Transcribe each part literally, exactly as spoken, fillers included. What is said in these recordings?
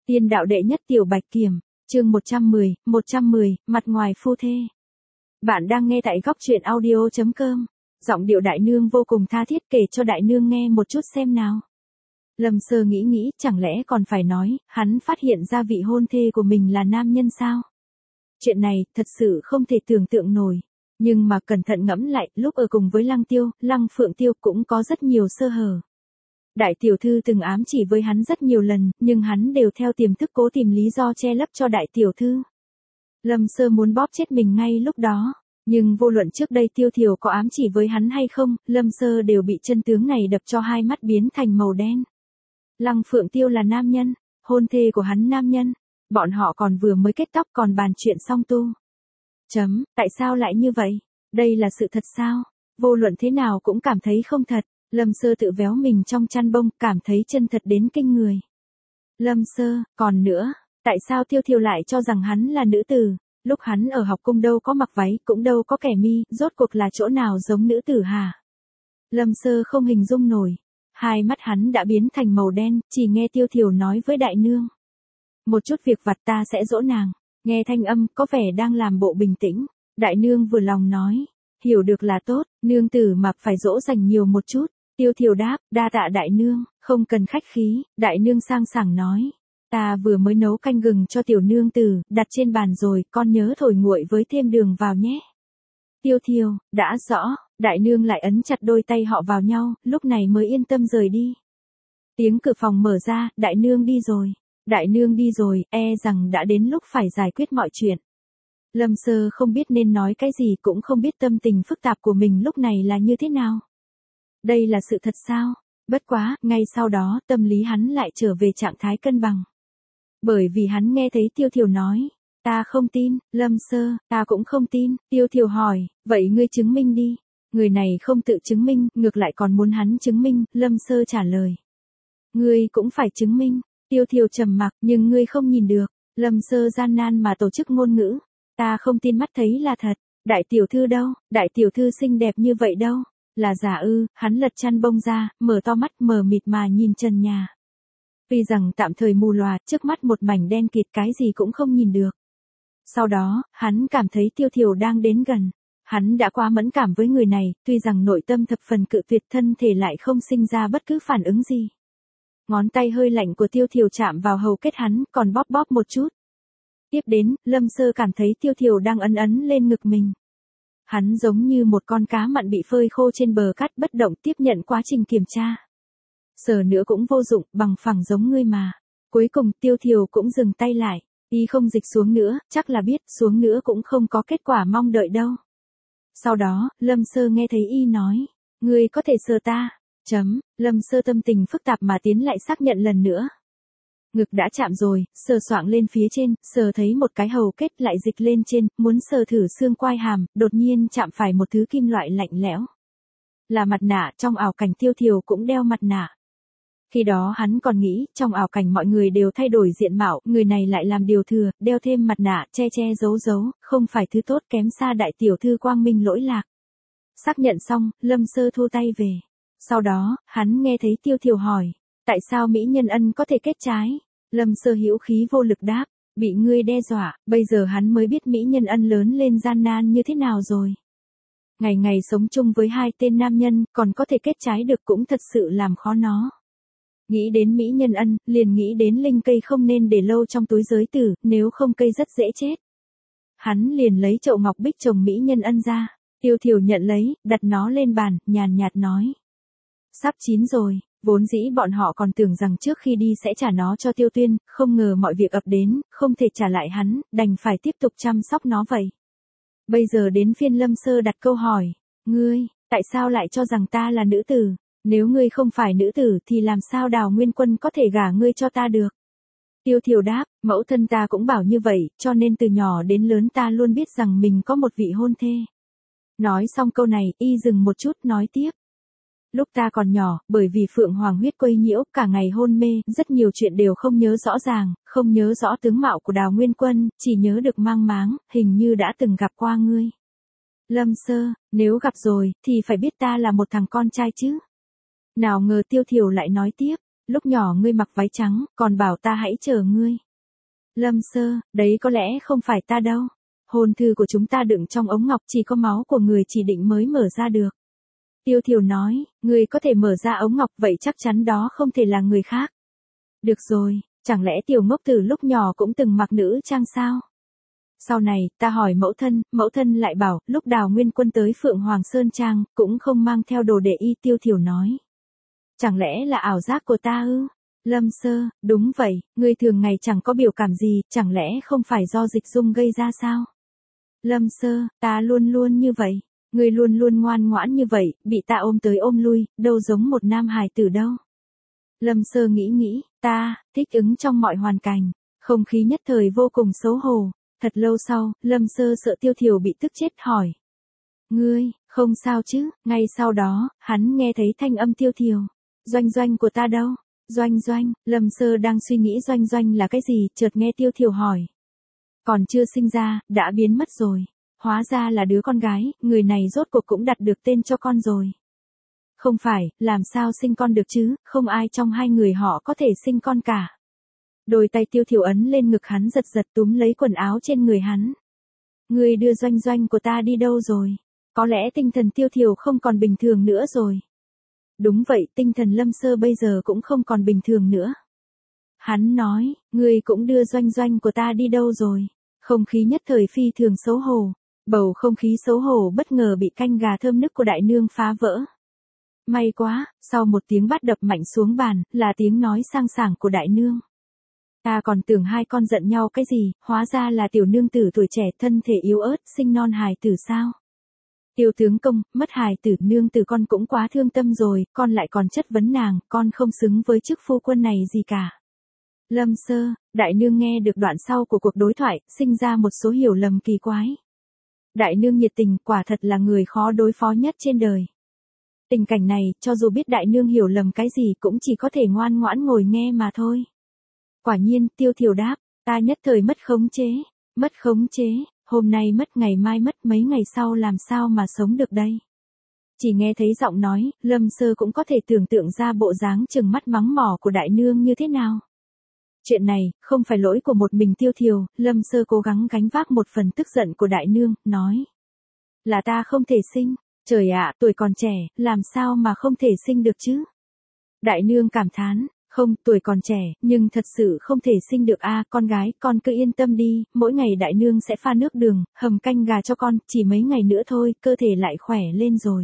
Tiên đạo đệ nhất tiểu bạch kiểm, chương một trăm mười, một trăm mười, mặt ngoài phu thê. Bạn đang nghe tại góc truyện audio chấm com. Giọng điệu đại nương vô cùng tha thiết, kể cho đại nương nghe một chút xem nào. Lâm Sơ nghĩ nghĩ, chẳng lẽ còn phải nói, hắn phát hiện ra vị hôn thê của mình là nam nhân sao? Chuyện này, thật sự không thể tưởng tượng nổi. Nhưng mà cẩn thận ngẫm lại, lúc ở cùng với Lăng Tiêu, Lăng Phượng Tiêu cũng có rất nhiều sơ hở. Đại tiểu thư từng ám chỉ với hắn rất nhiều lần, nhưng hắn đều theo tiềm thức cố tìm lý do che lấp cho đại tiểu thư. Lâm Sơ muốn bóp chết mình ngay lúc đó, nhưng vô luận trước đây Tiêu Thiều có ám chỉ với hắn hay không, Lâm Sơ đều bị chân tướng này đập cho hai mắt biến thành màu đen. Lăng Phượng Tiêu là nam nhân, hôn thê của hắn nam nhân, bọn họ còn vừa mới kết tóc còn bàn chuyện xong tu. Chấm, tại sao lại như vậy? Đây là sự thật sao? Vô luận thế nào cũng cảm thấy không thật. Lâm Sơ tự véo mình trong chăn bông, cảm thấy chân thật đến kinh người. Lâm Sơ, còn nữa, tại sao Tiêu Thiều lại cho rằng hắn là nữ tử? Lúc hắn ở học cung đâu có mặc váy, cũng đâu có kẻ mi, rốt cuộc là chỗ nào giống nữ tử hả? Lâm Sơ không hình dung nổi. Hai mắt hắn đã biến thành màu đen, chỉ nghe Tiêu Thiều nói với đại nương. Một chút việc vặt ta sẽ dỗ nàng. Nghe thanh âm, có vẻ đang làm bộ bình tĩnh. Đại nương vừa lòng nói. Hiểu được là tốt, nương tử mà phải dỗ dành nhiều một chút. Tiêu Thiều đáp, đa tạ đại nương, không cần khách khí. Đại nương sang sảng nói. Ta vừa mới nấu canh gừng cho tiểu nương tử, đặt trên bàn rồi, con nhớ thổi nguội với thêm đường vào nhé. Tiêu Thiều, đã rõ. Đại nương lại ấn chặt đôi tay họ vào nhau, lúc này mới yên tâm rời đi. Tiếng cửa phòng mở ra, đại nương đi rồi. Đại nương đi rồi, e rằng đã đến lúc phải giải quyết mọi chuyện. Lâm Sơ không biết nên nói cái gì, cũng không biết tâm tình phức tạp của mình lúc này là như thế nào. Đây là sự thật sao? Bất quá, ngay sau đó, tâm lý hắn lại trở về trạng thái cân bằng. Bởi vì hắn nghe thấy Tiêu Thiều nói. Ta không tin, Lâm Sơ, ta cũng không tin. Tiêu Thiều hỏi, vậy ngươi chứng minh đi. Người này không tự chứng minh, ngược lại còn muốn hắn chứng minh, Lâm Sơ trả lời. Ngươi cũng phải chứng minh. Tiêu Thiều trầm mặc, nhưng ngươi không nhìn được. Lâm Sơ gian nan mà tổ chức ngôn ngữ. Ta không tin mắt thấy là thật. Đại tiểu thư đâu, đại tiểu thư xinh đẹp như vậy đâu. Là giả ư? Hắn lật chăn bông ra, mở to mắt mờ mịt mà nhìn trần nhà. Tuy rằng tạm thời mù lòa, trước mắt một mảnh đen kịt, cái gì cũng không nhìn được. Sau đó, hắn cảm thấy Tiêu Thiều đang đến gần. Hắn đã quá mẫn cảm với người này, tuy rằng nội tâm thập phần cự tuyệt, thân thể lại không sinh ra bất cứ phản ứng gì. Ngón tay hơi lạnh của Tiêu Thiều chạm vào hầu kết hắn, còn bóp bóp một chút. Tiếp đến, Lâm Sơ cảm thấy Tiêu Thiều đang ấn ấn lên ngực mình. Hắn giống như một con cá mặn bị phơi khô trên bờ cát, bất động tiếp nhận quá trình kiểm tra. Sờ nữa cũng vô dụng, bằng phẳng giống ngươi mà. Cuối cùng Tiêu Thiều cũng dừng tay lại. Y không dịch xuống nữa, chắc là biết xuống nữa cũng không có kết quả mong đợi đâu. Sau đó, Lâm Sơ nghe thấy Y nói. Ngươi có thể sờ ta. Chấm, Lâm Sơ tâm tình phức tạp mà tiến lại xác nhận lần nữa. Ngực đã chạm rồi, sờ soạng lên phía trên, sờ thấy một cái hầu kết lại dịch lên trên, muốn sờ thử xương quai hàm, đột nhiên chạm phải một thứ kim loại lạnh lẽo. Là mặt nạ, trong ảo cảnh Tiêu Thiều cũng đeo mặt nạ. Khi đó hắn còn nghĩ, trong ảo cảnh mọi người đều thay đổi diện mạo, người này lại làm điều thừa, đeo thêm mặt nạ, che che giấu giấu, không phải thứ tốt, kém xa đại tiểu thư quang minh lỗi lạc. Xác nhận xong, Lâm Sơ thu tay về. Sau đó, hắn nghe thấy Tiêu Thiều hỏi, tại sao Mỹ Nhân Ân có thể kết trái? Lâm Sơ hữu khí vô lực đáp, bị ngươi đe dọa, bây giờ hắn mới biết Mỹ Nhân Ân lớn lên gian nan như thế nào rồi. Ngày ngày sống chung với hai tên nam nhân, còn có thể kết trái được cũng thật sự làm khó nó. Nghĩ đến Mỹ Nhân Ân, liền nghĩ đến linh cây không nên để lâu trong túi giới tử, nếu không cây rất dễ chết. Hắn liền lấy chậu ngọc bích trồng Mỹ Nhân Ân ra. Tiêu Thiều nhận lấy, đặt nó lên bàn, nhàn nhạt nói. Sắp chín rồi, vốn dĩ bọn họ còn tưởng rằng trước khi đi sẽ trả nó cho Tiêu Tuyên, không ngờ mọi việc ập đến, không thể trả lại hắn, đành phải tiếp tục chăm sóc nó vậy. Bây giờ đến phiên Lâm Sơ đặt câu hỏi, ngươi, tại sao lại cho rằng ta là nữ tử? Nếu ngươi không phải nữ tử thì làm sao Đào Nguyên Quân có thể gả ngươi cho ta được? Tiêu Thiều đáp, mẫu thân ta cũng bảo như vậy, cho nên từ nhỏ đến lớn ta luôn biết rằng mình có một vị hôn thê. Nói xong câu này, Y dừng một chút nói tiếp. Lúc ta còn nhỏ, bởi vì Phượng Hoàng huyết quấy nhiễu, cả ngày hôn mê, rất nhiều chuyện đều không nhớ rõ ràng, không nhớ rõ tướng mạo của Đào Nguyên Quân, chỉ nhớ được mang máng, hình như đã từng gặp qua ngươi. Lâm Sơ, nếu gặp rồi, thì phải biết ta là một thằng con trai chứ. Nào ngờ Tiêu Thiều lại nói tiếp, Lúc nhỏ ngươi mặc váy trắng, còn bảo ta hãy chờ ngươi. Lâm Sơ, đấy có lẽ không phải ta đâu. Hôn thư của chúng ta đựng trong ống ngọc, chỉ có máu của người chỉ định mới mở ra được. Tiêu Thiều nói, ngươi có thể mở ra ống ngọc, vậy chắc chắn đó không thể là người khác. Được rồi, chẳng lẽ tiểu ngốc từ lúc nhỏ cũng từng mặc nữ trang sao? Sau này, ta hỏi mẫu thân, mẫu thân lại bảo, lúc Đào Nguyên Quân tới Phượng Hoàng Sơn Trang, cũng không mang theo đồ để y. Tiêu Thiều nói. Chẳng lẽ là ảo giác của ta ư? Lâm Sơ, đúng vậy, ngươi thường ngày chẳng có biểu cảm gì, chẳng lẽ không phải do dịch dung gây ra sao? Lâm Sơ, ta luôn luôn như vậy, ngươi luôn luôn ngoan ngoãn như vậy, bị ta ôm tới ôm lui, đâu giống một nam hài tử đâu. Lâm Sơ nghĩ nghĩ, ta, thích ứng trong mọi hoàn cảnh, không khí nhất thời vô cùng xấu hổ. Thật lâu sau, Lâm Sơ sợ Tiêu Thiều bị tức chết hỏi. Ngươi, không sao chứ? Ngay sau đó, hắn nghe thấy thanh âm Tiêu Thiều. Doanh Doanh của ta đâu? Doanh Doanh, Lâm Sơ đang suy nghĩ Doanh Doanh là cái gì, chợt nghe Tiêu Thiều hỏi. Còn chưa sinh ra, đã biến mất rồi. Hóa ra là đứa con gái, người này rốt cuộc cũng đặt được tên cho con rồi. Không phải, làm sao sinh con được chứ, không ai trong hai người họ có thể sinh con cả. Đôi tay Tiêu Thiều ấn lên ngực hắn giật giật túm lấy quần áo trên người hắn. Ngươi đưa Doanh Doanh của ta đi đâu rồi? Có lẽ tinh thần Tiêu Thiều không còn bình thường nữa rồi. Đúng vậy, tinh thần Lâm Sơ bây giờ cũng không còn bình thường nữa. Hắn nói, ngươi cũng đưa Doanh Doanh của ta đi đâu rồi? Không khí nhất thời phi thường xấu hổ. Bầu không khí xấu hổ bất ngờ bị canh gà thơm nức của đại nương phá vỡ. May quá, sau một tiếng bát đập mạnh xuống bàn, là tiếng nói sang sảng của đại nương. Ta còn tưởng hai con giận nhau cái gì, hóa ra là tiểu nương tử tuổi trẻ thân thể yếu ớt, sinh non hài tử sao? Tiêu tướng công, mất hài tử, nương tử con cũng quá thương tâm rồi, con lại còn chất vấn nàng, con không xứng với chức phu quân này gì cả. Lâm Sơ, đại nương nghe được đoạn sau của cuộc đối thoại, sinh ra một số hiểu lầm kỳ quái. Đại nương nhiệt tình, quả thật là người khó đối phó nhất trên đời. Tình cảnh này, cho dù biết đại nương hiểu lầm cái gì cũng chỉ có thể ngoan ngoãn ngồi nghe mà thôi. Quả nhiên, Tiêu Thiều đáp, ta nhất thời mất khống chế, mất khống chế, hôm nay mất ngày mai mất mấy ngày sau làm sao mà sống được đây. Chỉ nghe thấy giọng nói, Lâm Sơ cũng có thể tưởng tượng ra bộ dáng trừng mắt mắng mỏ của đại nương như thế nào. Chuyện này, không phải lỗi của một mình Tiêu Thiều, Lâm Sơ cố gắng gánh vác một phần tức giận của đại nương, nói. Là ta không thể sinh, trời ạ, tuổi còn trẻ, làm sao mà không thể sinh được chứ. Đại nương cảm thán. Không, tuổi còn trẻ, nhưng thật sự không thể sinh được a, con gái, con cứ yên tâm đi, mỗi ngày đại nương sẽ pha nước đường, hầm canh gà cho con, chỉ mấy ngày nữa thôi, cơ thể lại khỏe lên rồi.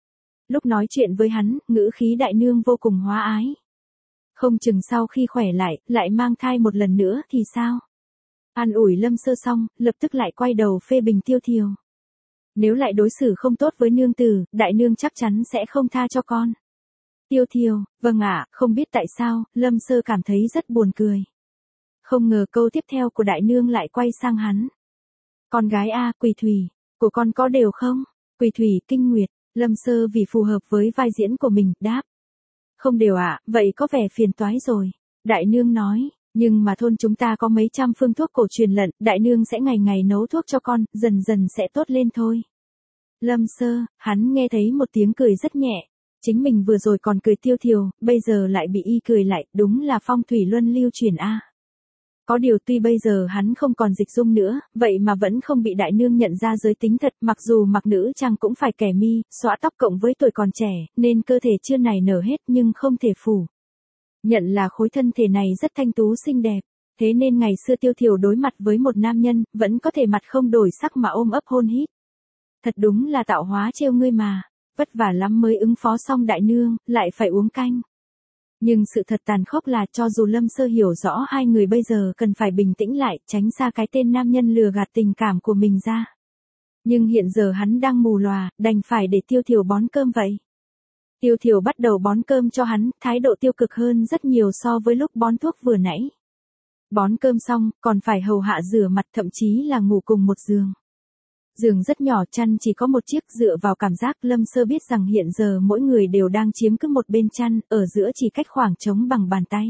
Lúc nói chuyện với hắn, ngữ khí đại nương vô cùng hóa ái. Không chừng sau khi khỏe lại, lại mang thai một lần nữa thì sao? An ủi Lâm Sơ xong, lập tức lại quay đầu phê bình Tiêu Thiều. Nếu lại đối xử không tốt với nương tử, đại nương chắc chắn sẽ không tha cho con. Tiêu Thiều, vâng ạ, không biết tại sao, Lâm Sơ cảm thấy rất buồn cười. Không ngờ câu tiếp theo của đại nương lại quay sang hắn. Con gái a, Quỳ Thủy, của con có đều không? Quỳ Thủy, Kinh Nguyệt, Lâm Sơ vì phù hợp với vai diễn của mình, đáp. Không đều ạ, vậy có vẻ phiền toái rồi. Đại nương nói, nhưng mà thôn chúng ta có mấy trăm phương thuốc cổ truyền lận, đại nương sẽ ngày ngày nấu thuốc cho con, dần dần sẽ tốt lên thôi. Lâm Sơ, hắn nghe thấy một tiếng cười rất nhẹ. Chính mình vừa rồi còn cười Tiêu Thiều, bây giờ lại bị y cười lại, đúng là phong thủy luân lưu chuyển a. Có điều tuy bây giờ hắn không còn dịch dung nữa, vậy mà vẫn không bị đại nương nhận ra giới tính thật, mặc dù mặc nữ trang cũng phải kẻ mi, xõa tóc cộng với tuổi còn trẻ, nên cơ thể chưa nảy nở hết nhưng không thể phủ. Nhận là khối thân thể này rất thanh tú xinh đẹp, thế nên ngày xưa Tiêu Thiều đối mặt với một nam nhân, vẫn có thể mặt không đổi sắc mà ôm ấp hôn hít. Thật đúng là tạo hóa trêu ngươi mà. Vất vả lắm mới ứng phó xong đại nương, lại phải uống canh. Nhưng sự thật tàn khốc là cho dù Lâm Sơ hiểu rõ hai người bây giờ cần phải bình tĩnh lại, tránh xa cái tên nam nhân lừa gạt tình cảm của mình ra. Nhưng hiện giờ hắn đang mù lòa, đành phải để Tiêu Thiều bón cơm vậy. Tiêu Thiều bắt đầu bón cơm cho hắn, thái độ tiêu cực hơn rất nhiều so với lúc bón thuốc vừa nãy. Bón cơm xong, còn phải hầu hạ rửa mặt, thậm chí là ngủ cùng một giường. Giường rất nhỏ, chăn chỉ có một chiếc, dựa vào cảm giác Lâm Sơ biết rằng hiện giờ mỗi người đều đang chiếm cứ một bên chăn, ở giữa chỉ cách khoảng trống bằng bàn tay.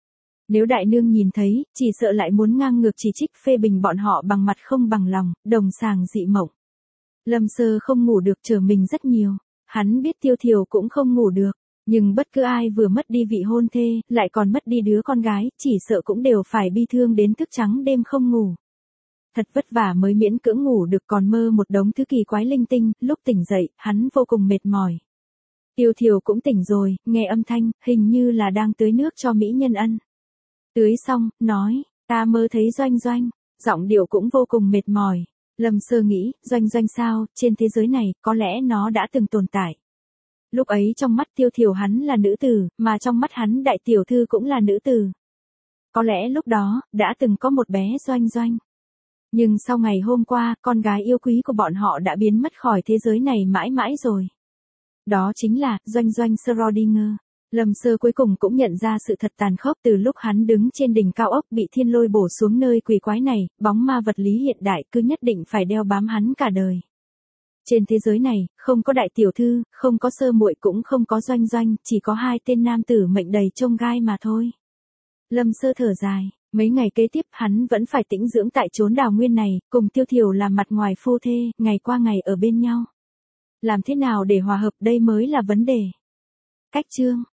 Nếu đại nương nhìn thấy, chỉ sợ lại muốn ngang ngược chỉ trích phê bình bọn họ bằng mặt không bằng lòng, đồng sàng dị mộng. Lâm Sơ không ngủ được, trở mình rất nhiều. Hắn biết Tiêu Thiều cũng không ngủ được. Nhưng bất cứ ai vừa mất đi vị hôn thê, lại còn mất đi đứa con gái, chỉ sợ cũng đều phải bi thương đến thức trắng đêm không ngủ. Thật vất vả mới miễn cưỡng ngủ được, còn mơ một đống thứ kỳ quái linh tinh, lúc tỉnh dậy, hắn vô cùng mệt mỏi. Tiêu Thiều cũng tỉnh rồi, nghe âm thanh, hình như là đang tưới nước cho Mỹ Nhân Ân. Tưới xong, nói, ta mơ thấy Doanh Doanh, giọng điệu cũng vô cùng mệt mỏi. Lâm Sơ nghĩ, Doanh Doanh sao, trên thế giới này, có lẽ nó đã từng tồn tại. Lúc ấy trong mắt Tiêu Thiều hắn là nữ tử, mà trong mắt hắn đại tiểu thư cũng là nữ tử. Có lẽ lúc đó, đã từng có một bé Doanh Doanh. Nhưng sau ngày hôm qua, con gái yêu quý của bọn họ đã biến mất khỏi thế giới này mãi mãi rồi. Đó chính là, Doanh Doanh Schrödinger. Lâm Sơ cuối cùng cũng nhận ra sự thật tàn khốc từ lúc hắn đứng trên đỉnh cao ốc bị thiên lôi bổ xuống nơi quỷ quái này, bóng ma vật lý hiện đại cứ nhất định phải đeo bám hắn cả đời. Trên thế giới này, không có đại tiểu thư, không có Sơ muội cũng không có Doanh Doanh, chỉ có hai tên nam tử mệnh đầy chông gai mà thôi. Lâm Sơ thở dài, mấy ngày kế tiếp hắn vẫn phải tĩnh dưỡng tại chốn đào nguyên này, cùng Tiêu Thiều làm mặt ngoài phu thê, ngày qua ngày ở bên nhau. Làm thế nào để hòa hợp đây mới là vấn đề. Cách chương